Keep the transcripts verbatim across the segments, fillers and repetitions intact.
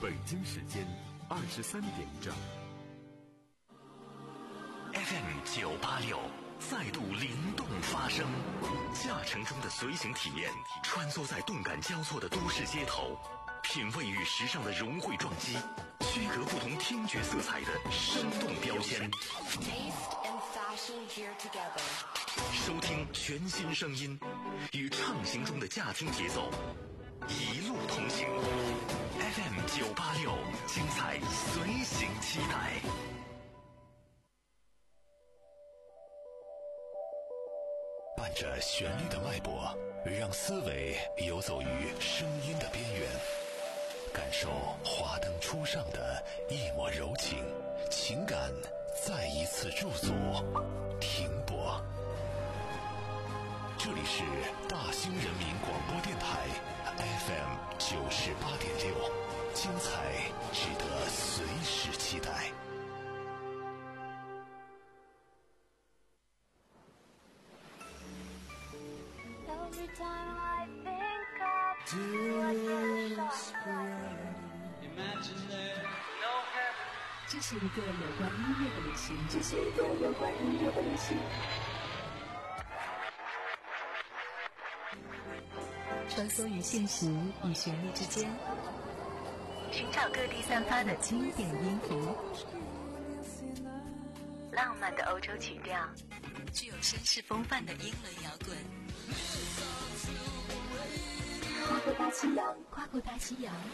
北京时间二十三点整。 F M 九八六再度灵动发声，驾乘中的随行体验，穿梭在动感交错的都市街头，品味与时尚的融汇撞击，区隔不同听觉色彩的生动标签。收听全新声音，与畅行中的驾听节奏，一路同行。F M 九八六，精彩随行期待。伴着旋律的脉搏，让思维游走于声音的边缘，感受华灯初上的一抹柔情，情感再一次驻足停泊。这里是大兴人民广播电台 F M 九十八点六，精彩值得随时期待。 这是一个有关音乐的旅行，这是一个有关音乐的旅行。穿梭于现实与旋律之间，寻找各地散发的经典音符，浪漫的欧洲曲调，具有绅士风范的英伦摇滚。跨过大西洋，跨过大西洋，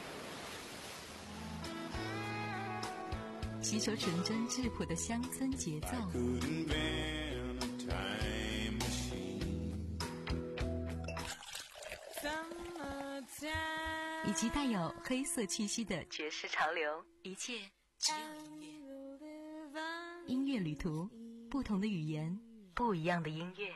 吸收纯真质朴的乡村节奏，以及带有黑色气息的爵士潮流，一切只有音乐。音乐旅途，不同的语言，不一样的音乐。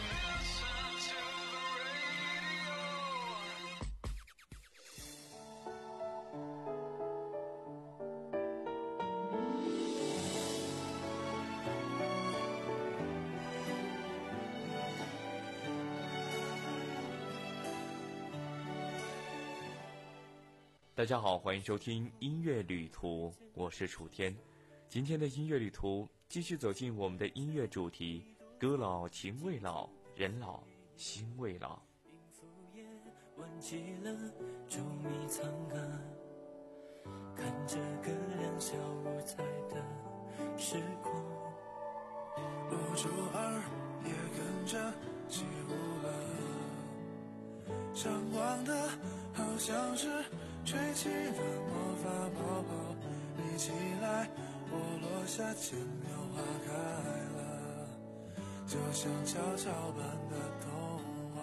大家好，欢迎收听音乐旅途，我是楚天。今天的音乐旅途继续走进我们的音乐主题，歌老情未老，人老心未老。 忘记了捉迷藏啊，看着个两小无猜的时光，五周二也跟着起舞了，闪光的好像是吹起的魔法泡泡，你起来我落下，千苗花开了，就像跷跷般的童话。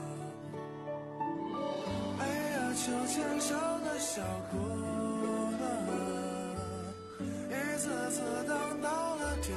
哎呀，手牵手的小姑娘，一次次等到了天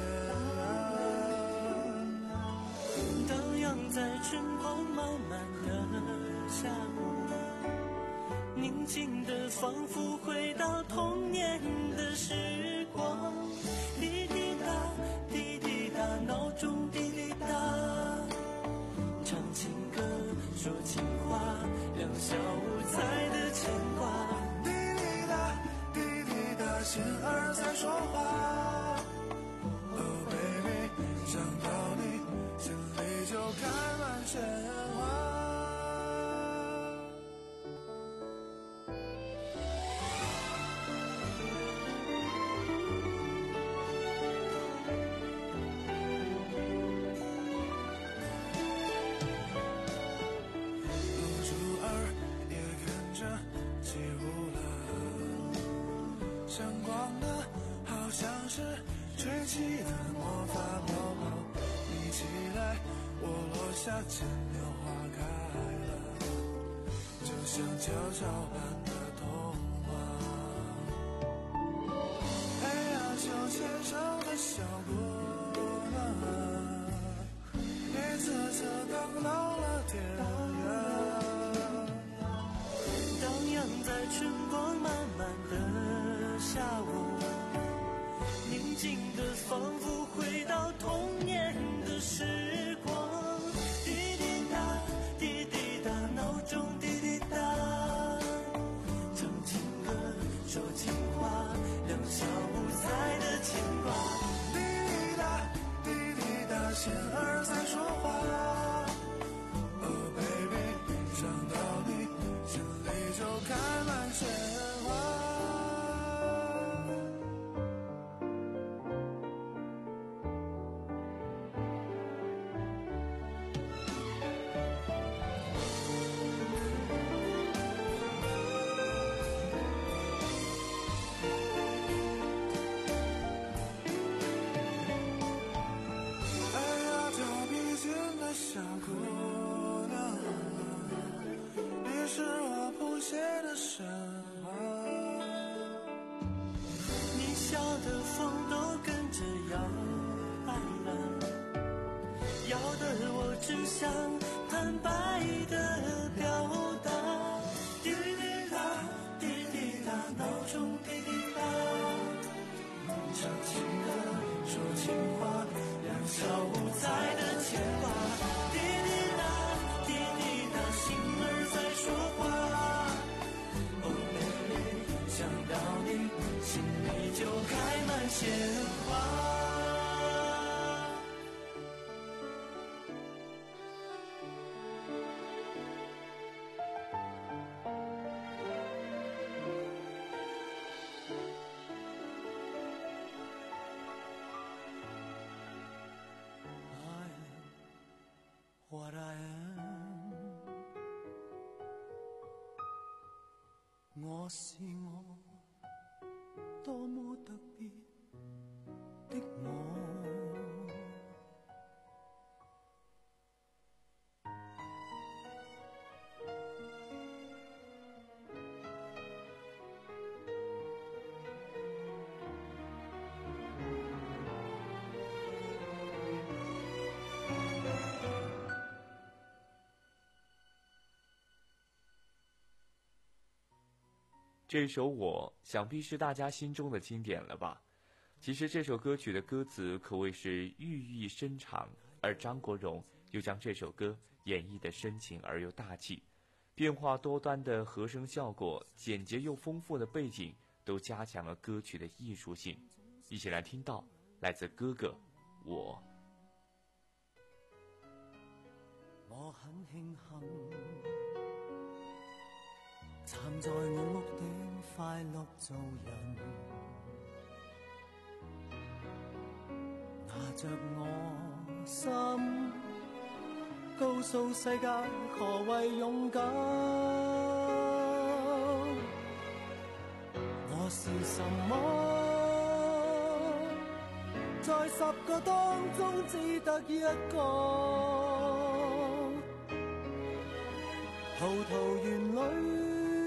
涯，荡漾在春光满满的下午，宁静的仿佛回到童年的时光。滴滴答滴滴答，闹钟滴滴答，唱情歌说情话，两小无猜的牵挂。滴滴答滴滴答，心儿在说话。Oh baby， 想到你心里就开满鲜花。吹起的魔法泡泡，你起来我落下，千苗花开了，就像跷跷般的童话。哎呀，手牵手的小姑娘，一次次等到了天涯，荡漾在春光满满的下午，宁静的仿佛回到童年的时光。滴滴答滴滴答，闹钟滴滴答，唱情歌说情话，两小无猜的牵挂。滴滴答，滴滴答，线儿在说话。Oh baby， 想到你，心里就开满鲜花。小姑娘，你是我谱写的神话，你笑的风都跟着摇摆了，摇得我只想坦白的表达。滴滴答，滴滴答，闹钟滴滴答，唱情歌，说情话，两小无猜的牵挂。就开满鲜花。I am what I am， 我是我。多麼特別的我， 这首我想必是大家心中的经典了吧。其实这首歌曲的歌词可谓是寓意深长，而张国荣又将这首歌演绎得深情而又大气，变化多端的和声效果，简洁又丰富的背景，都加强了歌曲的艺术性。一起来听到来自哥哥我。 我很慶幸站在我屋頂快樂做人，拿着我心告訴世界何謂勇敢。我是什麼？在十個當中只得一個，葡萄園裏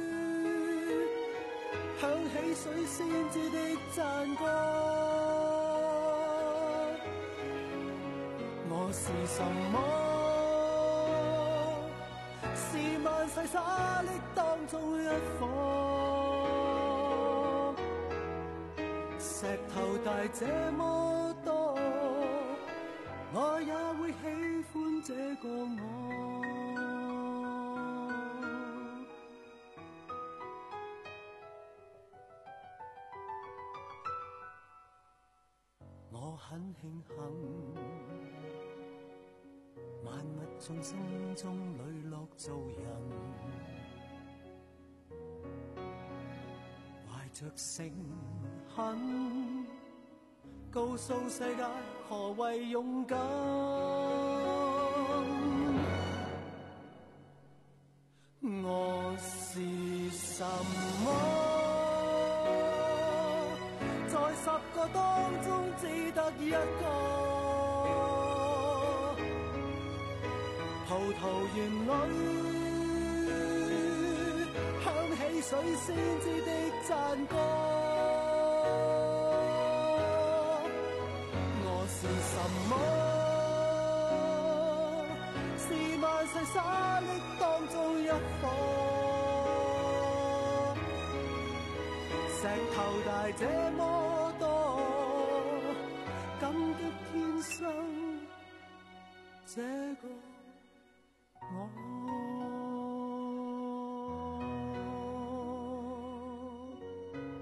響起水仙子的讚歌。我是什麼？是萬世沙礫當中一顆，石頭大這麼多，我也會喜歡這個我。我很慶幸萬物眾生中磊落做人，懷着誠懇告訴世界何謂勇敢。我是什麼？在十個當中只得一個，葡萄園裏響起水仙子的讚歌。我是什麼？是萬世沙礫當中一顆，石頭大這麼多，感激天生這個我。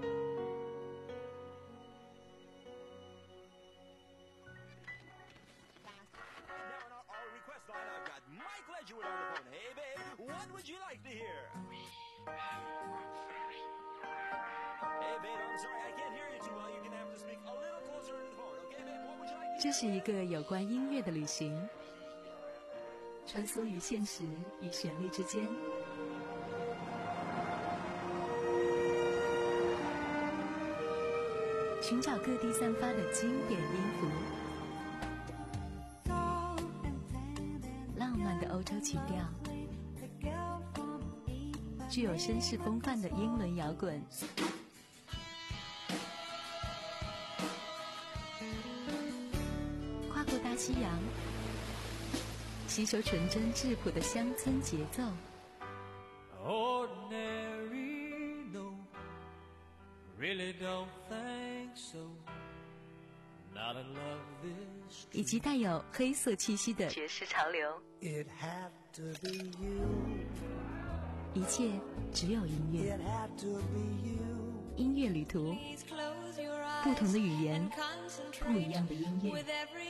这是一个有关音乐的旅行，穿梭于现实与旋律之间，寻找各地散发的经典音符，浪漫的欧洲情调，具有绅士风范的英伦摇滚，跨过大西洋，吸收纯真质朴的乡村节奏。 Ordinary, no, really don't think so. Not in love this. 以及带有黑色气息的爵士潮流。 It had to be you. 一切只有音乐。 It had to be you. 音乐旅途，不同的语言，不一样的音乐。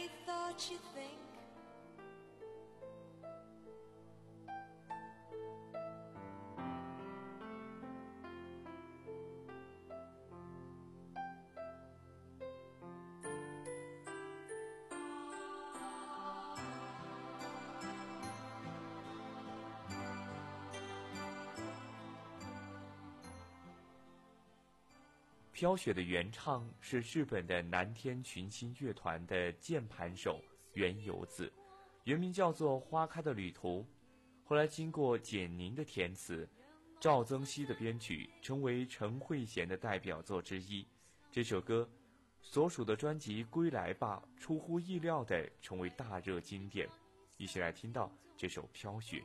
飘雪的原唱是日本的南天群星乐团的键盘手原由子，原名叫做花开的旅途，后来经过简宁的填词，赵增熹的编曲，成为陈慧娴的代表作之一。这首歌所属的专辑《归来吧》出乎意料地成为大热经典，一起来听到这首《飘雪》。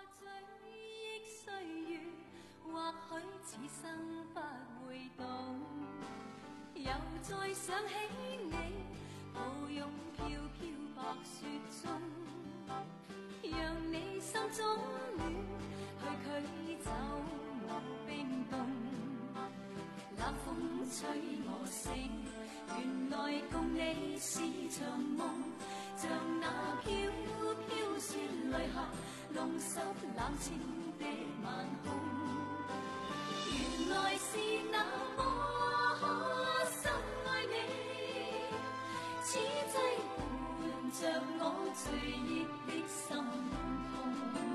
或許此生不會懂，又再想起你，抱擁飄飄白雪中，讓你心中暖，去驅走我冰凍。冷風吹我醒，原來共你是場夢，像那飄飄雪淚下，弄濕冷清的晚空。原來是那麼深愛你，此際伴着我最熱的心痛。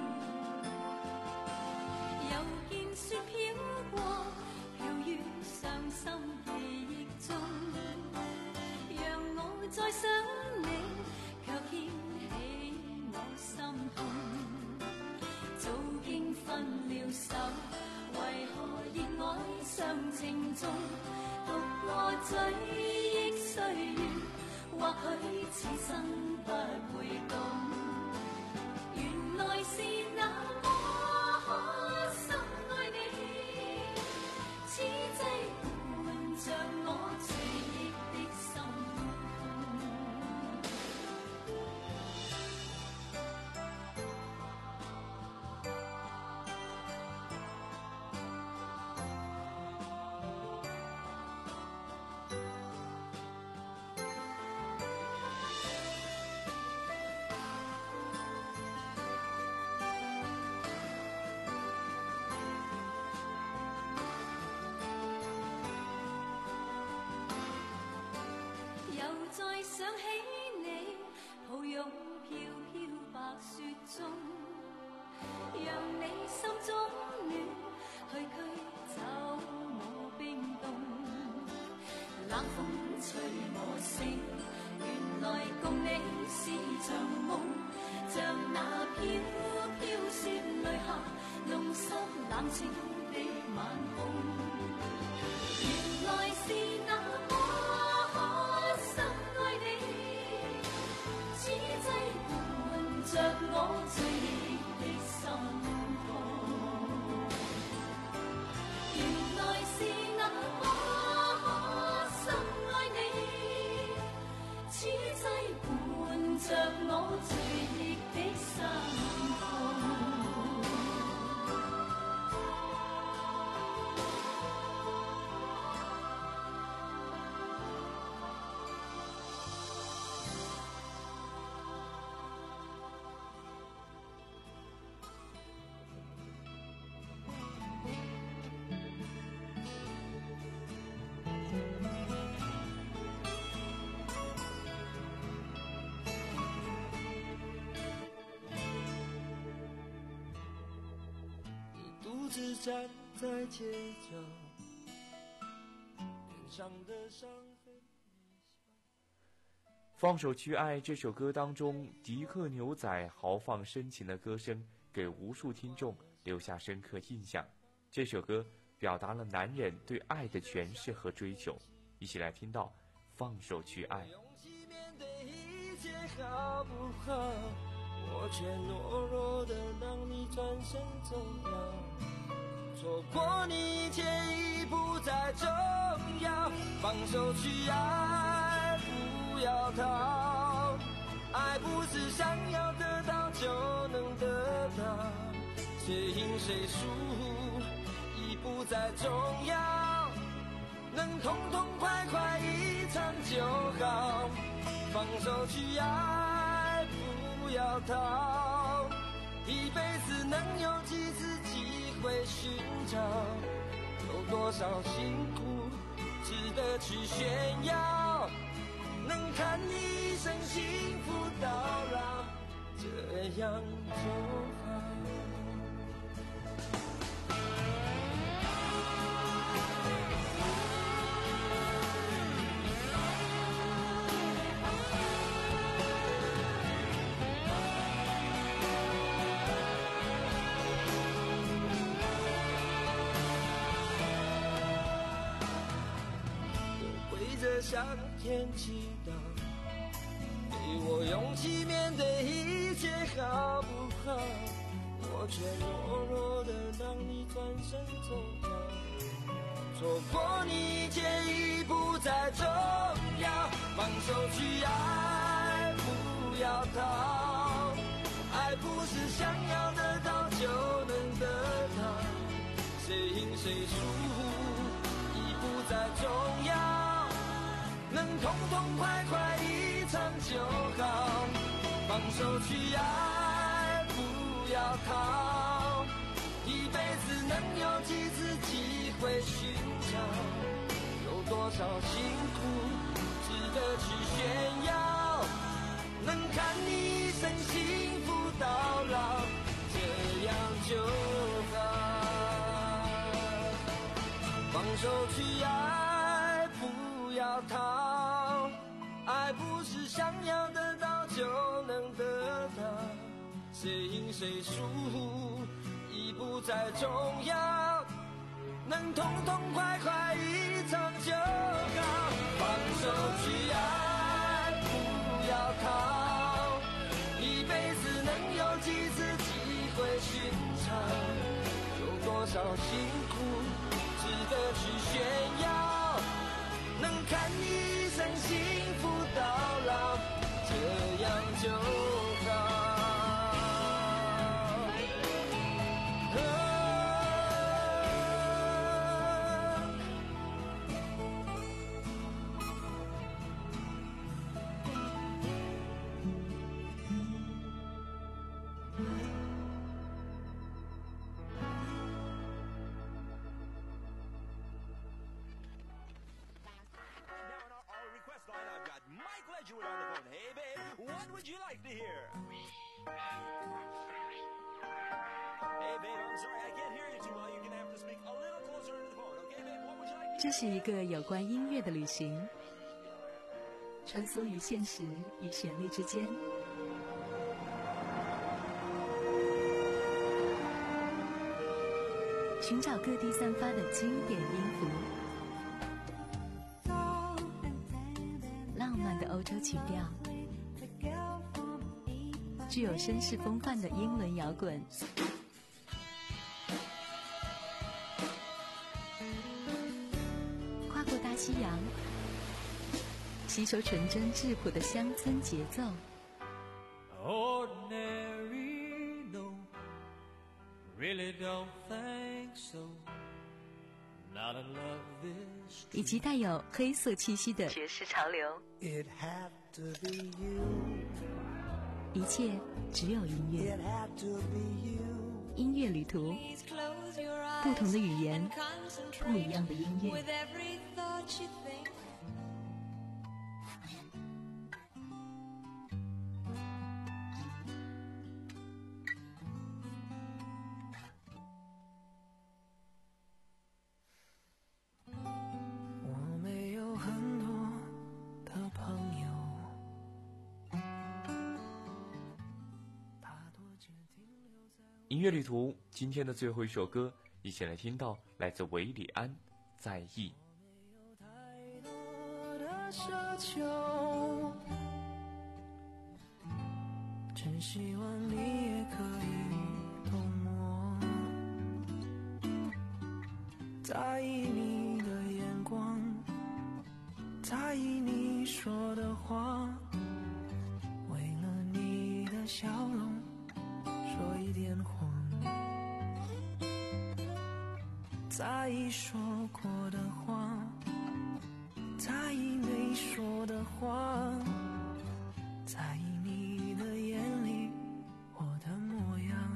又見雪飄過，飄於傷心記憶中，讓我再想你，卻牽起我心痛。早經分了手，為何熱愛上情中，獨過追憶歲月，或許此生不會懂，原來是那麼深愛你，此際伴着我最憶的心想起你，抱擁飄飄白雪中，讓你心中暖，去驅走我冰凍。冷風吹我醒，原來共你是場夢，像那飄飄雪淚下，弄濕冷清的晚空。原來是那麼着我最熱的心痛，原來是那麼深愛你，此際伴着我最熱的心痛。 自站在街角，脸上的伤痕。 放手去爱这首歌当中，迪克牛仔豪放深情的歌声给无数听众留下深刻印象。这首歌表达了男人对爱的诠释和追求，一起来听到放手去爱。 勇气面对一切好不好，我却懦弱的让你转身走了，错过你一切已不再重要，放手去爱，不要逃，爱不是想要得到就能得到，谁赢谁输已不再重要，能痛痛快快一场就好，放手去爱，不要逃，一辈子能有几次机会寻找，有多少辛苦值得去炫耀，能看你一生幸福到老，这样就好。向天祈祷，给我勇气面对一切好不好，我却懦弱的让你转身走了，错过你一切已不再重要，放手去爱，不要逃，爱不是想要得到就能得到，谁赢谁输已不再重要，能痛痛快快一场就好，放手去爱，不要逃，一辈子能有几次机会寻找，有多少辛苦值得去炫耀，能看你一生幸福到老，这样就好，放手去爱，不要逃，爱不是想要得到就能得到，谁赢谁输已不再重要，能痛痛快快一场就好，放手去爱，不要逃，一辈子能有几次机会寻找，有多少辛苦值得去炫耀，能看你一生幸福到老，这样就好。 这是一个有关音乐的旅行，穿梭于现实与旋律之间，寻找各地散发的经典音符，浪漫的欧洲曲调，具有绅士风范的英伦摇滚，跨过大西洋，吸收纯真质朴的乡村节奏。 Ordinary, no, really don't think so. Not in love this. 以及带有黑色气息的爵士潮流。 It had to be you. 一切只有音乐。 It had to be you. 音乐旅途，不同的语言，不一样的音乐。 乐旅途今天的最后一首歌，一起来听到来自韦礼安《在意》。 奢求，真希望你也可以懂我，在意你的眼光，在意你说的话，为了你的笑容说一点谎，在意说过的话，在意没说的话，在意你的眼里我的模样。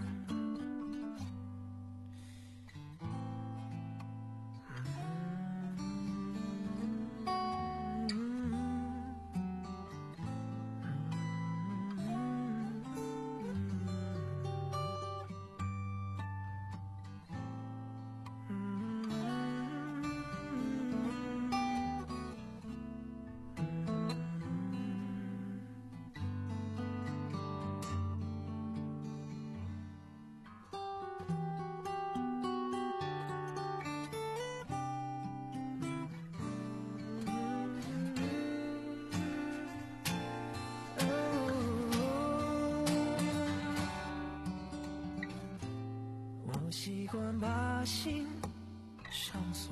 我习惯把心上锁，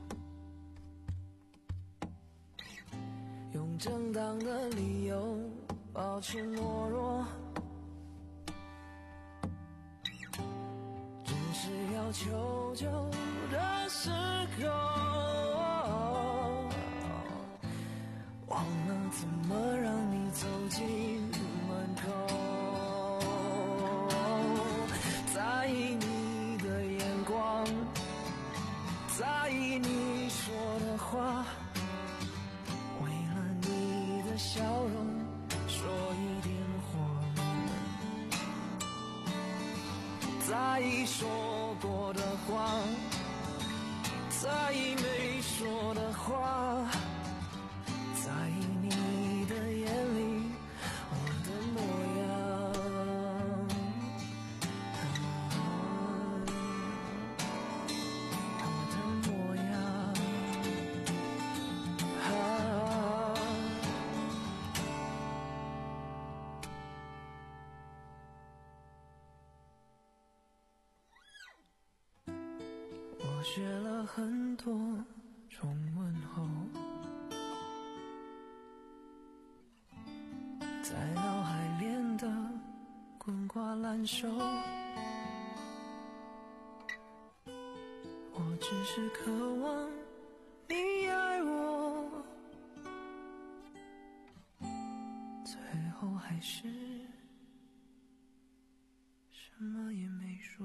用正当的理由保持懦弱，只是要求救的时候，忘了怎么让你走进门口，在意你的眼光，在意你说的话，为了你的笑容说一点谎，在意说过的话，在意没说的话，在意你的眼里我的模样，我的模样，我学了很多种问候，在脑海练得滚瓜烂熟，我只是渴望你爱我，最后还是什么也没说。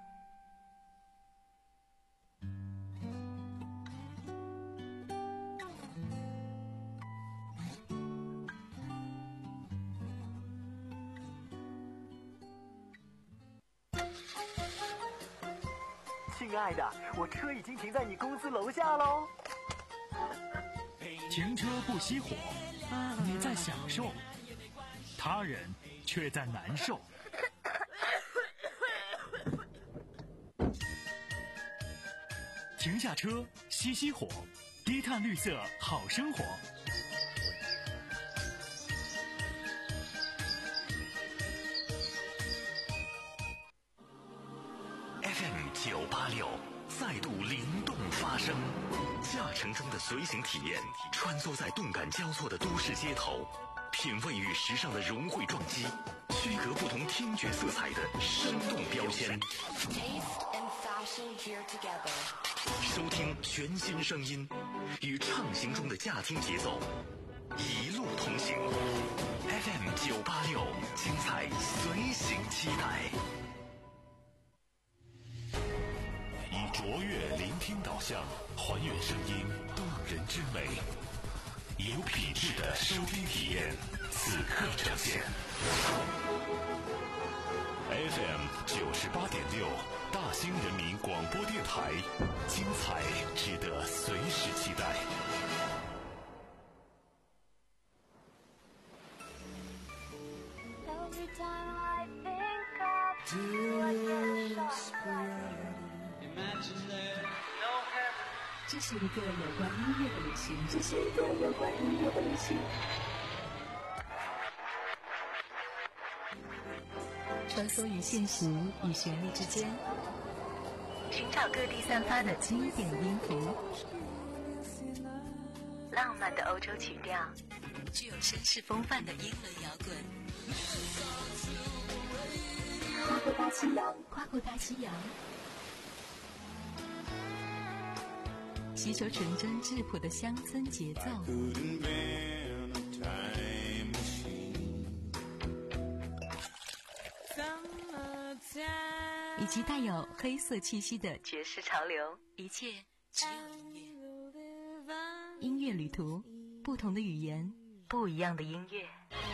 亲爱的，我车已经停在你公司楼下喽。 停车不熄火，你在享受，他人却在难受。停下车，熄熄火，低碳绿色好生活。 F M 九八六再度灵动发声，驾乘中的随行体验，穿梭在动感交错的都市街头，品味与时尚的融汇撞击，区隔不同听觉色彩的生动标签。收听全新声音，与畅行中的驾听节奏，一路同行。F M 九八六，精彩随行期待。以卓越聆听导向，还原声音动人之美，有品质的收听体验，此刻呈现。F M 九十八点六，大兴人民广播电台，精彩值得随时期待。 Every time I think of 这是一个有关音乐的旅行，这是一个有关音乐的旅行。穿梭于现实与旋律之间，寻找各地散发的经典音符，浪漫的欧洲曲调，具有绅士风范的英伦摇滚。跨过大西洋，跨过大西洋。吸收纯真质朴的乡村节奏，以及带有黑色气息的爵士潮流，一切只有音乐。音乐旅途，不同的语言，不一样的音乐。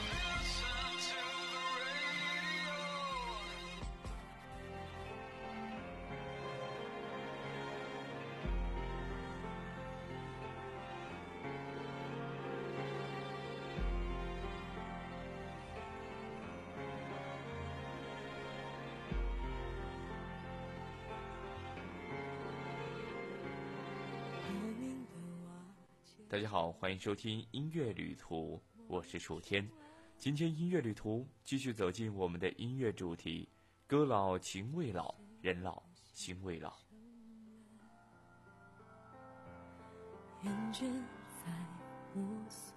大家好，欢迎收听音乐旅途，我是楚天。今天音乐旅途继续走进我们的音乐主题，歌老情未老，人老心未老。 厌倦在摸索，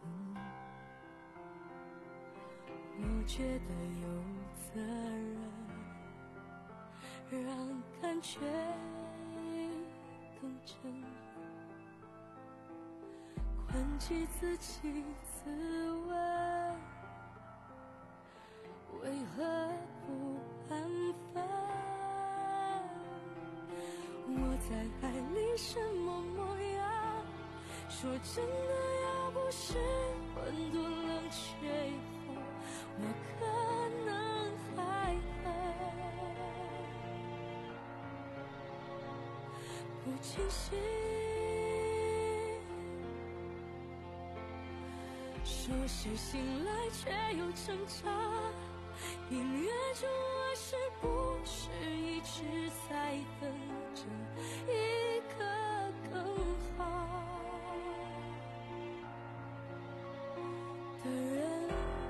我觉得有责任让感觉更真，宽起自己自问，为何不安分？我在爱里什么模样？说真的，要不是温度冷却以后，我可能还很不清醒。说是醒来却又挣扎，音乐中我是不是一直在等着一个更好的人？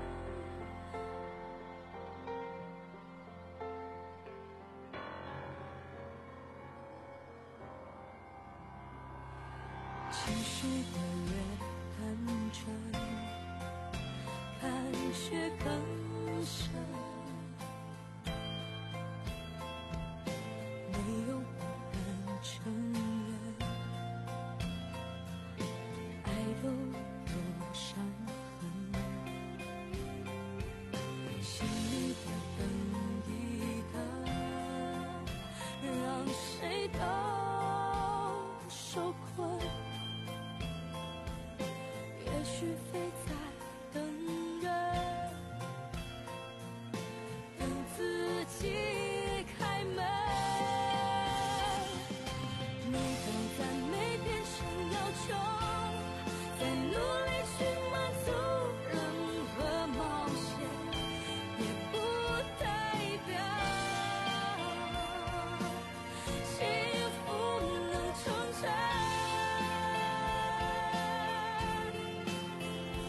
情绪的越单纯，感觉更深，没有不敢承认，爱都有伤痕，心里的灯一灯，让谁都受困，也许非在等人，等自己开门。每当赞美变成要求，再努力去满足任何冒险，也不代表幸福能成真。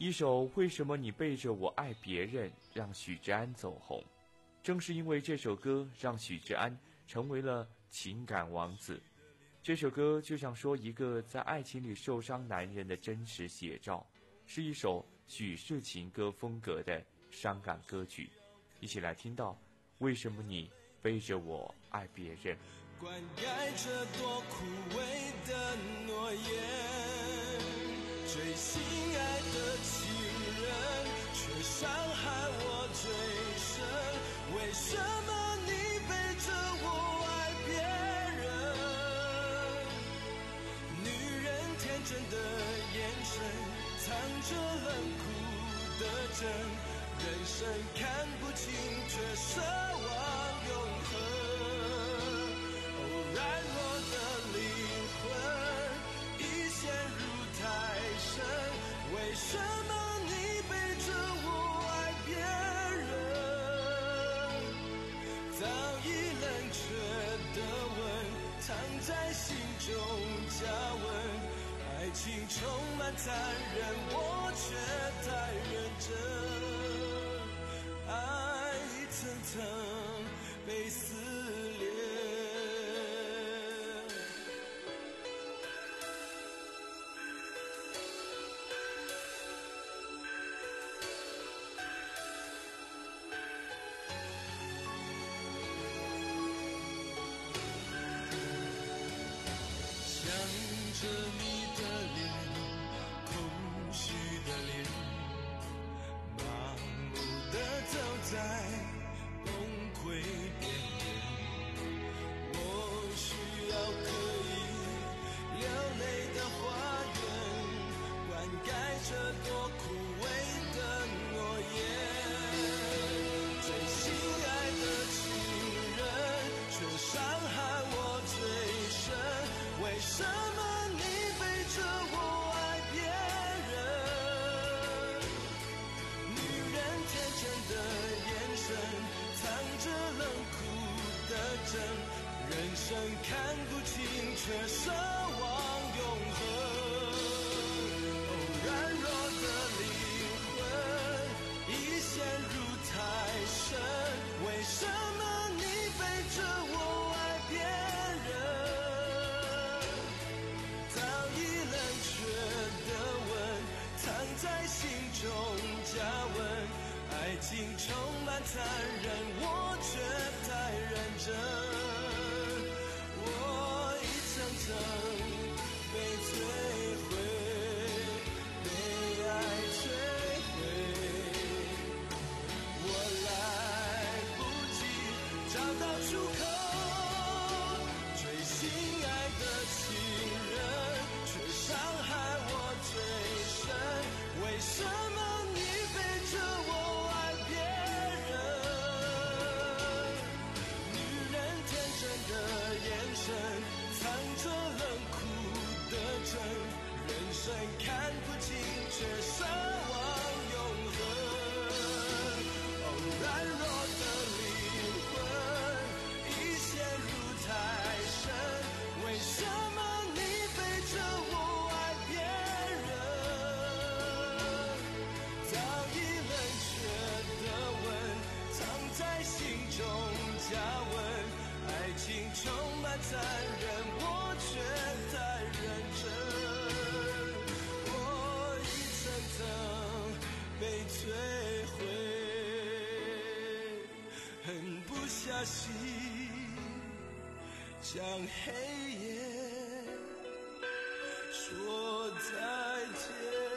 一首《为什么你背着我爱别人》让许志安走红，正是因为这首歌让许志安成为了情感王子。这首歌就像说一个在爱情里受伤男人的真实写照，是一首许氏情歌风格的伤感歌曲。一起来听到《为什么你背着我爱别人》。 灌溉着多枯萎的诺言，最心爱的情人却伤害我最深。为什么你背着我爱别人？女人天真的眼神藏着冷酷的真，人生看不清却奢望永恒。软弱的灵魂已陷入太深，为什么你背着我爱别人？早已冷却的吻藏在心中加温，爱情充满残忍，我却太认真，爱一层层被撕裂。着你的脸，空虚的脸，麻木地走在崩溃边缘。我需要可以流泪的花园，灌溉着多枯萎的诺言。最心爱的情人却伤害我最深，为什么人生看不清，却奢望永恒。哦，软弱的灵魂已陷入太深，为什么你背着我爱别人？早已冷却的吻藏在心中加温，爱情充满残忍，我却太认真。被摧毁，被爱摧毁，我来不及找到出口。最心爱的情人却伤害我最深，为什么你背着我爱别人？女人天真的眼神藏着冷酷的真，人生看不清却奢望永恒。哦，软弱的灵魂已陷入太深，为什么你背着我爱别人？早已冷却的吻藏在心中加温，爱情充满残忍，我却太认真，我一层层被摧毁，狠不下心向黑夜说再见。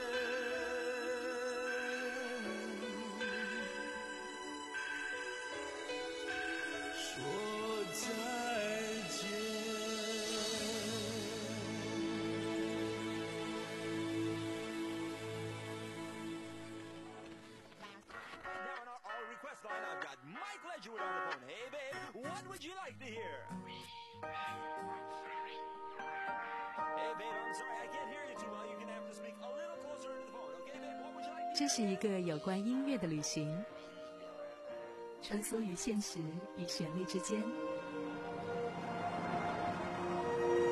说再见。 这是一个有关音乐的旅行，穿梭于现实与旋律之间，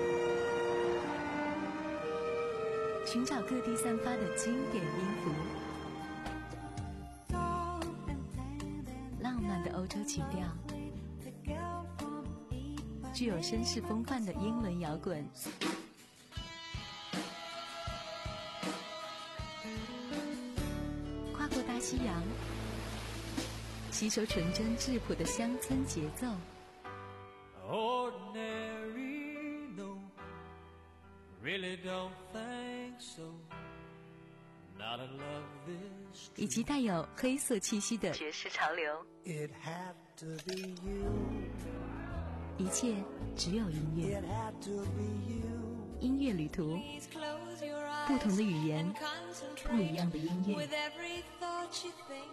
寻找各地散发的经典音符。 具有绅士风范的英伦摇滚。跨过大西洋，吸收纯真质朴的乡村节奏。 Ordinary, no, really don't think so. Not in love this 以及带有黑色气息的爵士潮流。 It had to be you. 一切只有音乐。 It had to be you. 音乐旅途，不同的语言，不一样的音乐。 With every thought you think.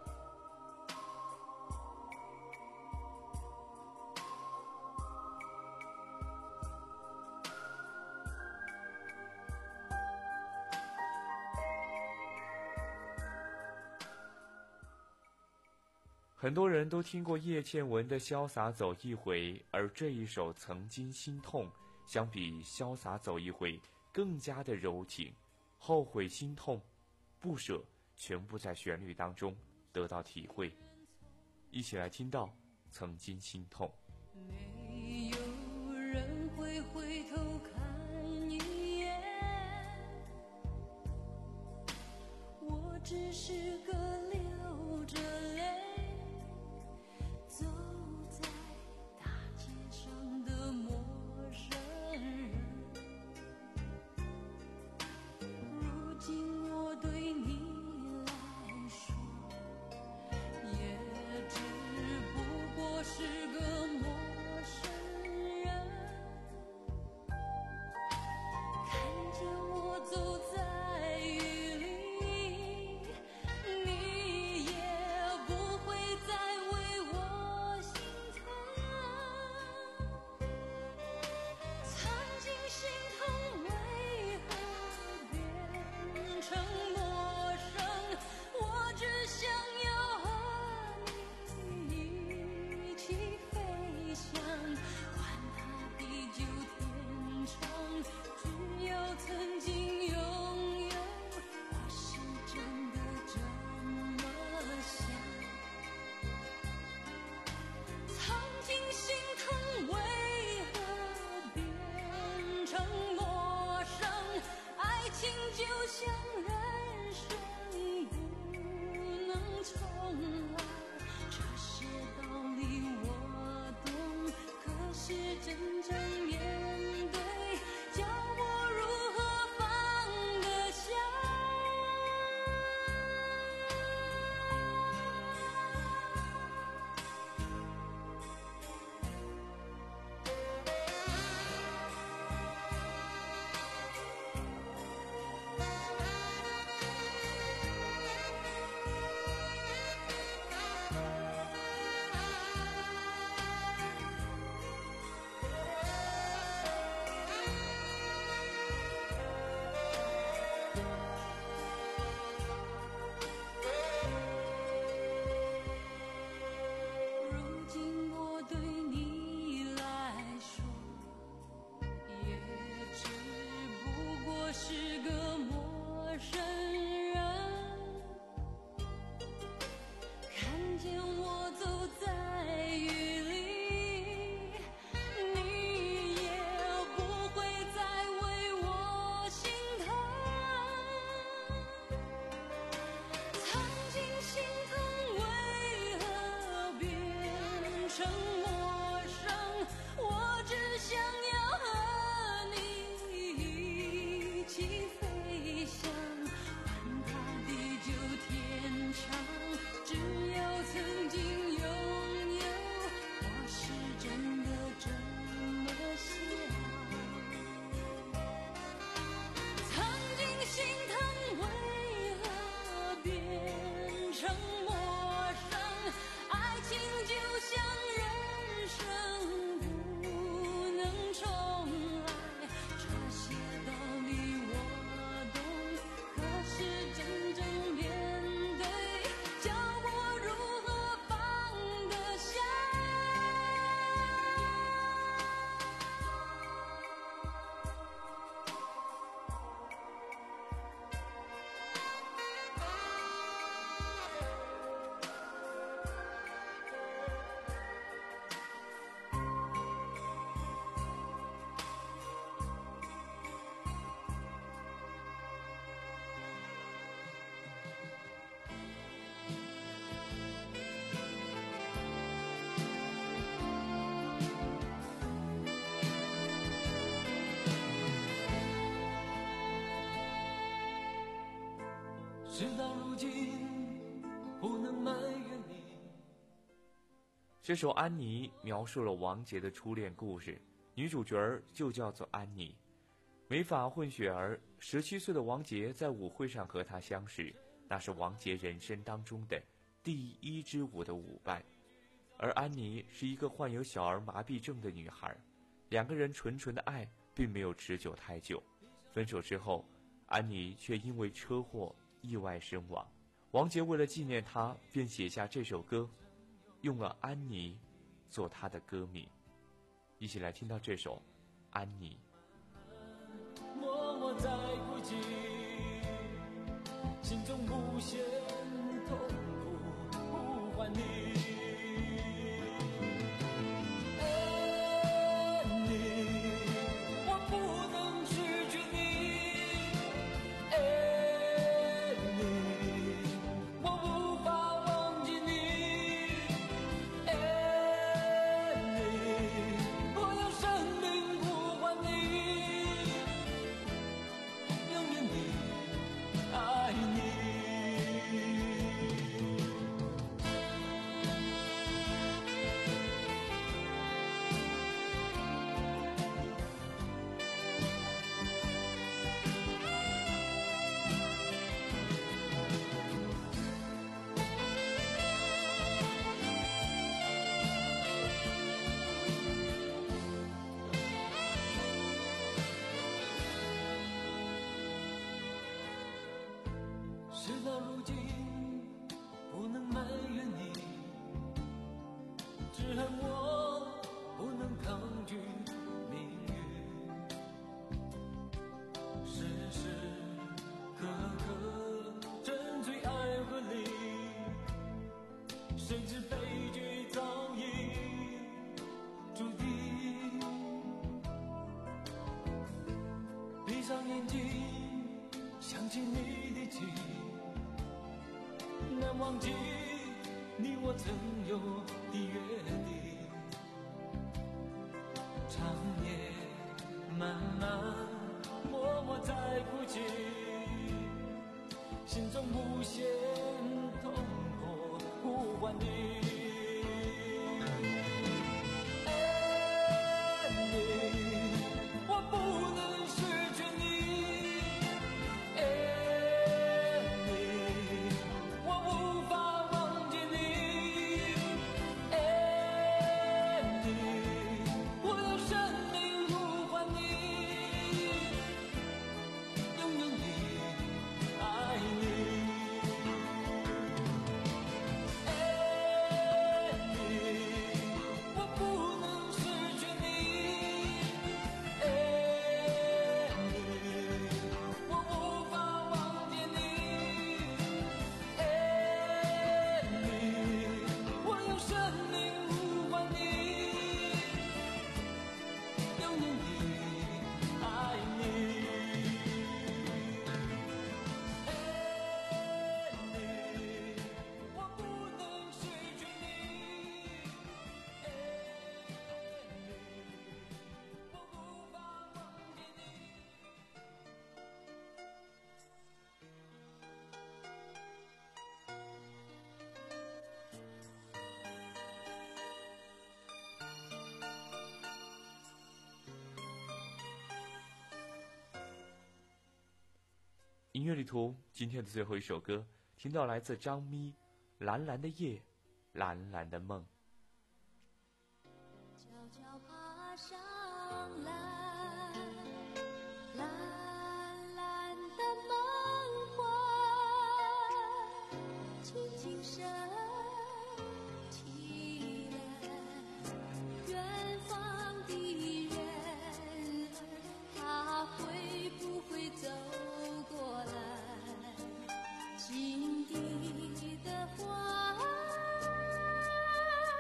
很多人都听过叶倩文的《潇洒走一回》，而这一首《曾经心痛》相比《潇洒走一回》更加的柔情，后悔、心痛、不舍全部在旋律当中得到体会。一起来听到《曾经心痛》。 没有人会回头看一眼，我只是个流着泪走在大街上的陌生人。如今我对你来说，也只不过是个陌生人。看见我走在雨里，你也不会再为我心疼。曾经心痛，为何变成陌生？我只想要和你一起飞翔，管它地久天长，只要曾经拥有，我是真的这么想。曾经心痛，为何变成陌生？爱情就像人生不能重来，这些道理我懂，可是真正面对，叫我如何放得下？ 事到如今不能埋怨你。 这首《安妮》描述了王杰的初恋故事，女主角儿就叫做安妮。美发混血儿，十七岁的王杰在舞会上和她相识，那是王杰人生当中的第一支舞的舞伴。而安妮是一个患有小儿麻痹症的女孩，两个人纯纯的爱并没有持久太久。分手之后，安妮却因为车祸意外身亡。王杰为了纪念她，便写下这首歌，用了安妮做她的歌名。一起来听到这首《安妮》。 默默在哭泣，心中无限痛苦呼唤你。爱你，我不能失去你。爱你，我无法忘记你。爱你，我用生命呼唤你。爱你。事到如今不能埋怨你，只恨我不能抗拒命运。时时刻刻沉醉爱河里，谁知悲剧早已注定。闭上眼睛，想起你的情，难忘记你我曾有的约定。长夜漫漫，默默在哭泣，心中无限痛苦呼唤你。爱你，我不能失去你。 音乐旅途今天的最后一首歌，听到来自张咪，蓝蓝的夜，蓝蓝的梦。 悄悄爬上来，蓝蓝的梦幻，轻轻升起来，远方的人，他会不会走过来？心底的花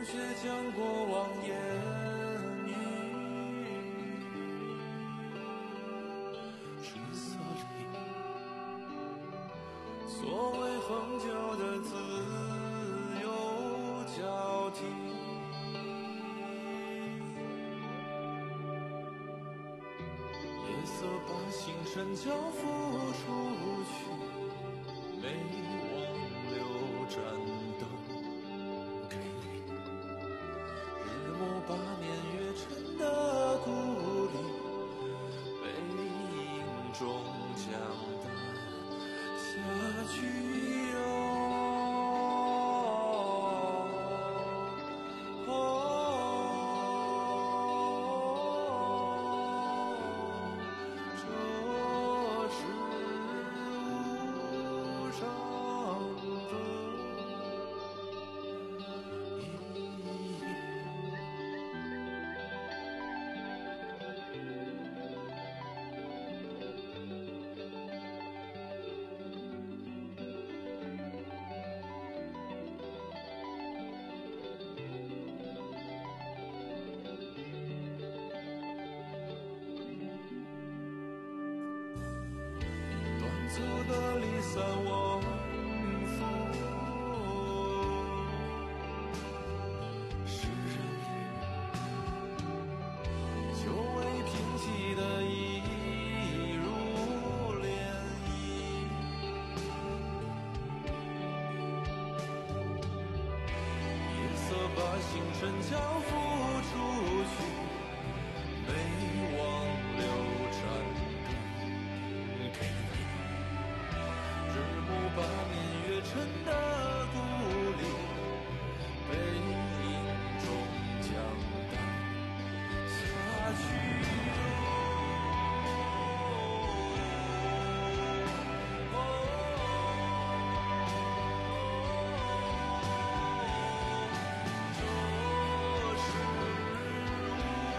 雪将过往烟雨，春色里，所谓恒久的自由交替。夜色把星辰交付出去，没忘留盏灯给你。日暮把年月沉的故里，背影终将淡下去哟。走的离散往复，是人日，久未平息的一如涟漪。夜色把星辰交付出去，没忘留盏灯给你。日暮把年月沉的故里，背影终将淡下去。这是无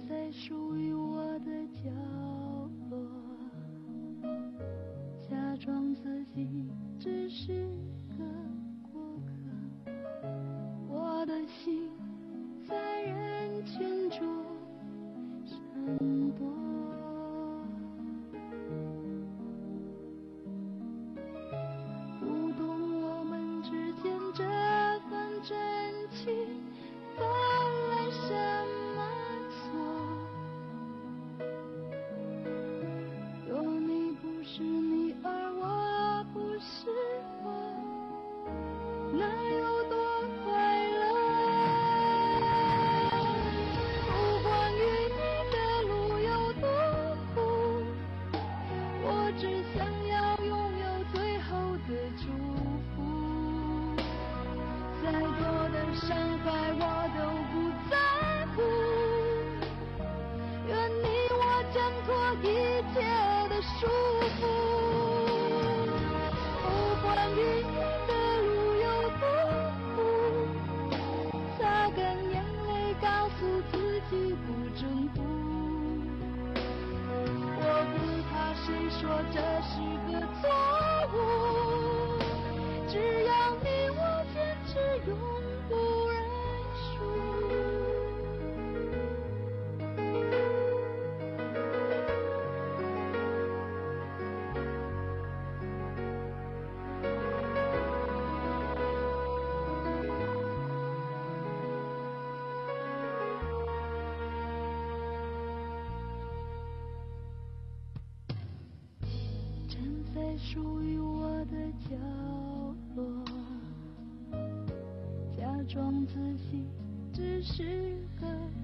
在属于我的角落，假装自己只是个过客，我的心在人群中闪躲。不懂我们之间这份真情本来什么错，若你不是你而我不是我，那有多快乐？不管与你的路有多苦，我只想要拥有最后的祝福。再多的伤害我都不在乎，愿你我挣脱一切的束缚。不管与你的路有多苦，擦干眼泪告诉自己不征服。我不怕谁说这是个错误，只要你我坚持永不认输。站在属于我的角落，假装自己只是个